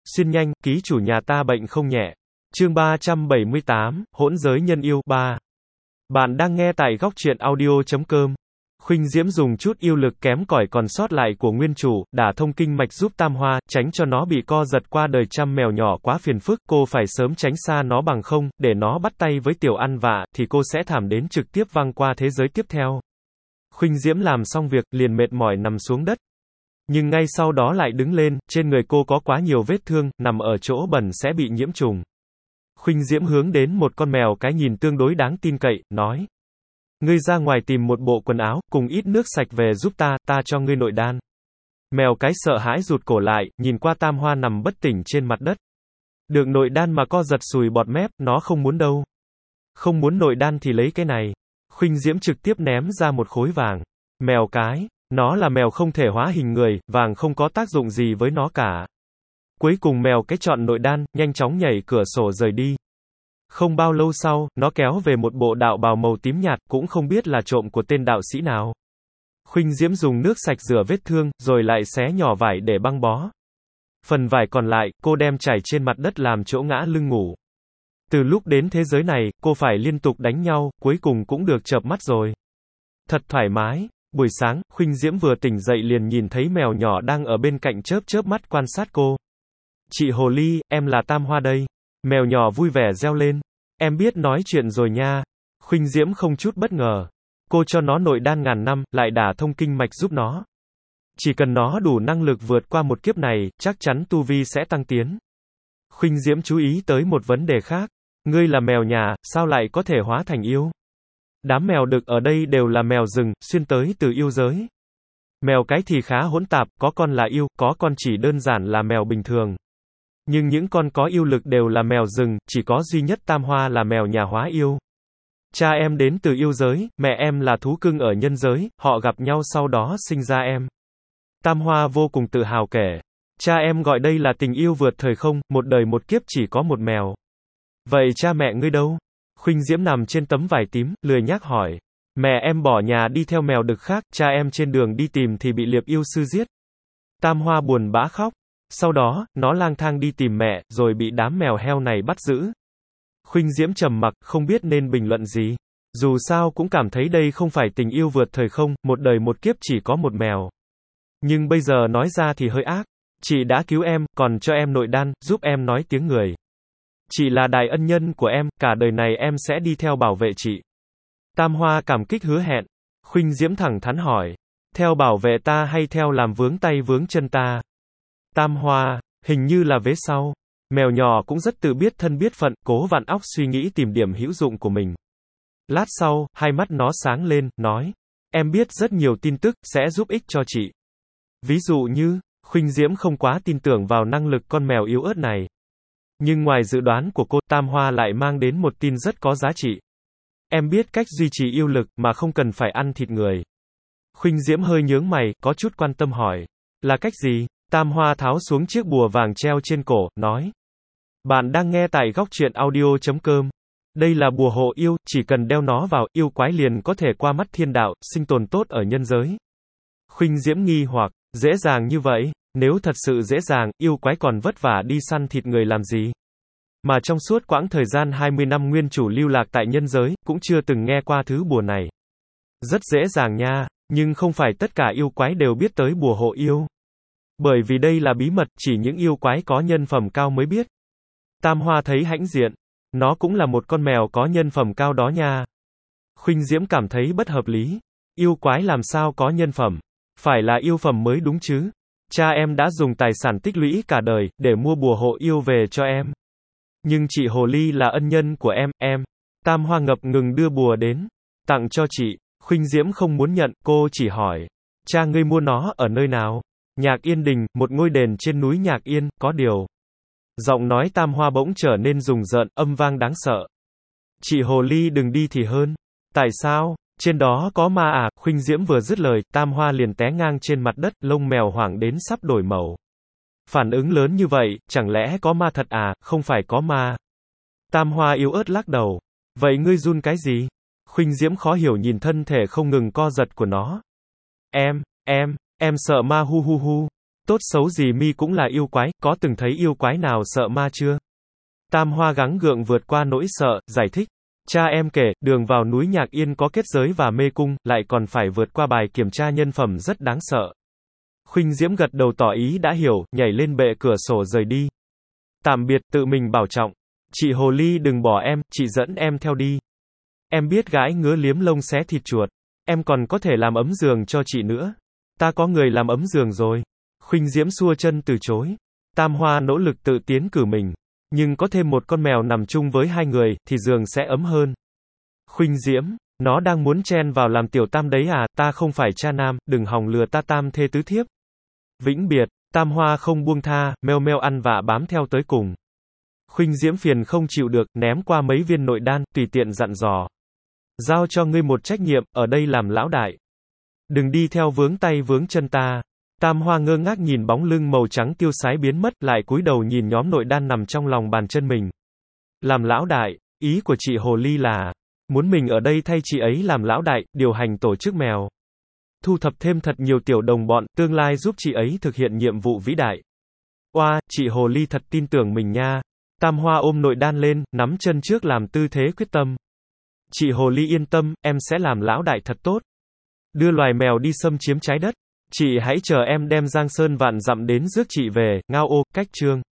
Xin nhanh, ký chủ nhà ta bệnh không nhẹ. Chương 378, Hỗn giới nhân yêu, 3. Bạn đang nghe tại góc truyện audio.com. Khuynh Diễm dùng chút yêu lực kém cỏi còn sót lại của nguyên chủ, đả thông kinh mạch giúp Tam Hoa, tránh cho nó bị co giật qua đời. Chăm mèo nhỏ quá phiền phức, cô phải sớm tránh xa nó, bằng không, để nó bắt tay với tiểu ăn vạ, thì cô sẽ thảm đến trực tiếp văng qua thế giới tiếp theo. Khuynh Diễm làm xong việc, liền mệt mỏi nằm xuống đất. Nhưng ngay sau đó lại đứng lên, trên người cô có quá nhiều vết thương, nằm ở chỗ bẩn sẽ bị nhiễm trùng. Khuynh Diễm hướng đến một con mèo cái nhìn tương đối đáng tin cậy, nói. Ngươi ra ngoài tìm một bộ quần áo, cùng ít nước sạch về giúp ta cho ngươi nội đan. Mèo cái sợ hãi rụt cổ lại, nhìn qua Tam Hoa nằm bất tỉnh trên mặt đất. Được nội đan mà co giật sùi bọt mép, nó không muốn đâu. Không muốn nội đan thì lấy cái này. Khuynh Diễm trực tiếp ném ra một khối vàng. Mèo cái, nó là mèo không thể hóa hình người, vàng không có tác dụng gì với nó cả. Cuối cùng mèo cái chọn nội đan, nhanh chóng nhảy cửa sổ rời đi. Không bao lâu sau, nó kéo về một bộ đạo bào màu tím nhạt, cũng không biết là trộm của tên đạo sĩ nào. Khuynh Diễm dùng nước sạch rửa vết thương, rồi lại xé nhỏ vải để băng bó. Phần vải còn lại, cô đem trải trên mặt đất làm chỗ ngã lưng ngủ. Từ lúc đến thế giới này, cô phải liên tục đánh nhau, cuối cùng cũng được chợp mắt rồi. Thật thoải mái. Buổi sáng, Khuynh Diễm vừa tỉnh dậy liền nhìn thấy mèo nhỏ đang ở bên cạnh chớp chớp mắt quan sát cô. Chị Hồ Ly, em là Tam Hoa đây. Mèo nhỏ vui vẻ reo lên. Em biết nói chuyện rồi nha. Khuynh Diễm không chút bất ngờ. Cô cho nó nội đan ngàn năm, lại đả thông kinh mạch giúp nó. Chỉ cần nó đủ năng lực vượt qua một kiếp này, chắc chắn tu vi sẽ tăng tiến. Khuynh Diễm chú ý tới một vấn đề khác. Ngươi là mèo nhà, sao lại có thể hóa thành yêu? Đám mèo đực ở đây đều là mèo rừng, xuyên tới từ yêu giới. Mèo cái thì khá hỗn tạp, có con là yêu, có con chỉ đơn giản là mèo bình thường. Nhưng những con có yêu lực đều là mèo rừng, chỉ có duy nhất Tam Hoa là mèo nhà hóa yêu. Cha em đến từ yêu giới, mẹ em là thú cưng ở nhân giới, họ gặp nhau sau đó sinh ra em. Tam Hoa vô cùng tự hào kể. Cha em gọi đây là tình yêu vượt thời không, một đời một kiếp chỉ có một mèo. Vậy cha mẹ ngươi đâu? Khuynh Diễm nằm trên tấm vải tím, lười nhác hỏi. Mẹ em bỏ nhà đi theo mèo đực khác, cha em trên đường đi tìm thì bị liệp yêu sư giết. Tam Hoa buồn bã khóc. Sau đó, nó lang thang đi tìm mẹ, rồi bị đám mèo heo này bắt giữ. Khuynh Diễm trầm mặc, không biết nên bình luận gì. Dù sao cũng cảm thấy đây không phải tình yêu vượt thời không, một đời một kiếp chỉ có một mèo. Nhưng bây giờ nói ra thì hơi ác. Chị đã cứu em, còn cho em nội đan, giúp em nói tiếng người. Chị là đại ân nhân của em, cả đời này em sẽ đi theo bảo vệ chị. Tam Hoa cảm kích hứa hẹn. Khuynh Diễm thẳng thắn hỏi. Theo bảo vệ ta hay theo làm vướng tay vướng chân ta? Tam Hoa, hình như là vế sau. Mèo nhỏ cũng rất tự biết thân biết phận, cố vặn óc suy nghĩ tìm điểm hữu dụng của mình. Lát sau, hai mắt nó sáng lên, nói. Em biết rất nhiều tin tức, sẽ giúp ích cho chị. Ví dụ như, Khuynh Diễm không quá tin tưởng vào năng lực con mèo yếu ớt này. Nhưng ngoài dự đoán của cô, Tam Hoa lại mang đến một tin rất có giá trị. Em biết cách duy trì yêu lực, mà không cần phải ăn thịt người. Khuynh Diễm hơi nhướng mày, có chút quan tâm hỏi. Là cách gì? Tam Hoa tháo xuống chiếc bùa vàng treo trên cổ, nói. Bạn đang nghe tại góc truyện audio.com. Đây là bùa hộ yêu, chỉ cần đeo nó vào, yêu quái liền có thể qua mắt thiên đạo, sinh tồn tốt ở nhân giới. Khuynh Diễm nghi hoặc, dễ dàng như vậy? Nếu thật sự dễ dàng, yêu quái còn vất vả đi săn thịt người làm gì? Mà trong suốt quãng thời gian 20 năm nguyên chủ lưu lạc tại nhân giới, cũng chưa từng nghe qua thứ bùa này. Rất dễ dàng nha, nhưng không phải tất cả yêu quái đều biết tới bùa hộ yêu. Bởi vì đây là bí mật, chỉ những yêu quái có nhân phẩm cao mới biết. Tam Hoa thấy hãnh diện. Nó cũng là một con mèo có nhân phẩm cao đó nha. Khuynh Diễm cảm thấy bất hợp lý. Yêu quái làm sao có nhân phẩm? Phải là yêu phẩm mới đúng chứ. Cha em đã dùng tài sản tích lũy cả đời, để mua bùa hộ yêu về cho em. Nhưng chị Hồ Ly là ân nhân của em. Tam Hoa ngập ngừng đưa bùa đến. Tặng cho chị. Khuynh Diễm không muốn nhận, cô chỉ hỏi. Cha ngươi mua nó ở nơi nào? Nhạc Yên Đình, một ngôi đền trên núi Nhạc Yên, có điều. Giọng nói Tam Hoa bỗng trở nên rùng rợn, âm vang đáng sợ. Chị Hồ Ly đừng đi thì hơn. Tại sao? Trên đó có ma à? Khuynh Diễm vừa dứt lời, Tam Hoa liền té ngang trên mặt đất, lông mèo hoảng đến sắp đổi màu. Phản ứng lớn như vậy, chẳng lẽ có ma thật à? Không phải có ma. Tam Hoa yếu ớt lắc đầu. Vậy ngươi run cái gì? Khuynh Diễm khó hiểu nhìn thân thể không ngừng co giật của nó. Em sợ ma hu hu hu. Tốt xấu gì mi cũng là yêu quái, có từng thấy yêu quái nào sợ ma chưa? Tam Hoa gắng gượng vượt qua nỗi sợ, giải thích. Cha em kể, đường vào núi Nhạc Yên có kết giới và mê cung, lại còn phải vượt qua bài kiểm tra nhân phẩm rất đáng sợ. Khuynh Diễm gật đầu tỏ ý đã hiểu, nhảy lên bệ cửa sổ rời đi. Tạm biệt, tự mình bảo trọng. Chị Hồ Ly đừng bỏ em, chị dẫn em theo đi. Em biết gái ngứa liếm lông xé thịt chuột. Em còn có thể làm ấm giường cho chị nữa. Ta có người làm ấm giường rồi. Khuynh Diễm xua chân từ chối. Tam Hoa nỗ lực tự tiến cử mình. Nhưng có thêm một con mèo nằm chung với hai người, thì giường sẽ ấm hơn. Khuynh Diễm, nó đang muốn chen vào làm tiểu tam đấy à, ta không phải cha nam, đừng hòng lừa ta tam thê tứ thiếp. Vĩnh biệt, Tam Hoa không buông tha, meo meo ăn vạ bám theo tới cùng. Khuynh Diễm phiền không chịu được, ném qua mấy viên nội đan, tùy tiện dặn dò. Giao cho ngươi một trách nhiệm, ở đây làm lão đại. Đừng đi theo vướng tay vướng chân ta. Tam Hoa ngơ ngác nhìn bóng lưng màu trắng tiêu sái biến mất, lại cúi đầu nhìn nhóm nội đan nằm trong lòng bàn chân mình. Làm lão đại, ý của chị Hồ Ly là, muốn mình ở đây thay chị ấy làm lão đại, điều hành tổ chức mèo. Thu thập thêm thật nhiều tiểu đồng bọn, tương lai giúp chị ấy thực hiện nhiệm vụ vĩ đại. Oa, chị Hồ Ly thật tin tưởng mình nha. Tam Hoa ôm nội đan lên, nắm chân trước làm tư thế quyết tâm. Chị Hồ Ly yên tâm, em sẽ làm lão đại thật tốt. Đưa loài mèo đi xâm chiếm trái đất. Chị hãy chờ em đem Giang Sơn vạn dặm đến rước chị về, ngao ô, cách chương.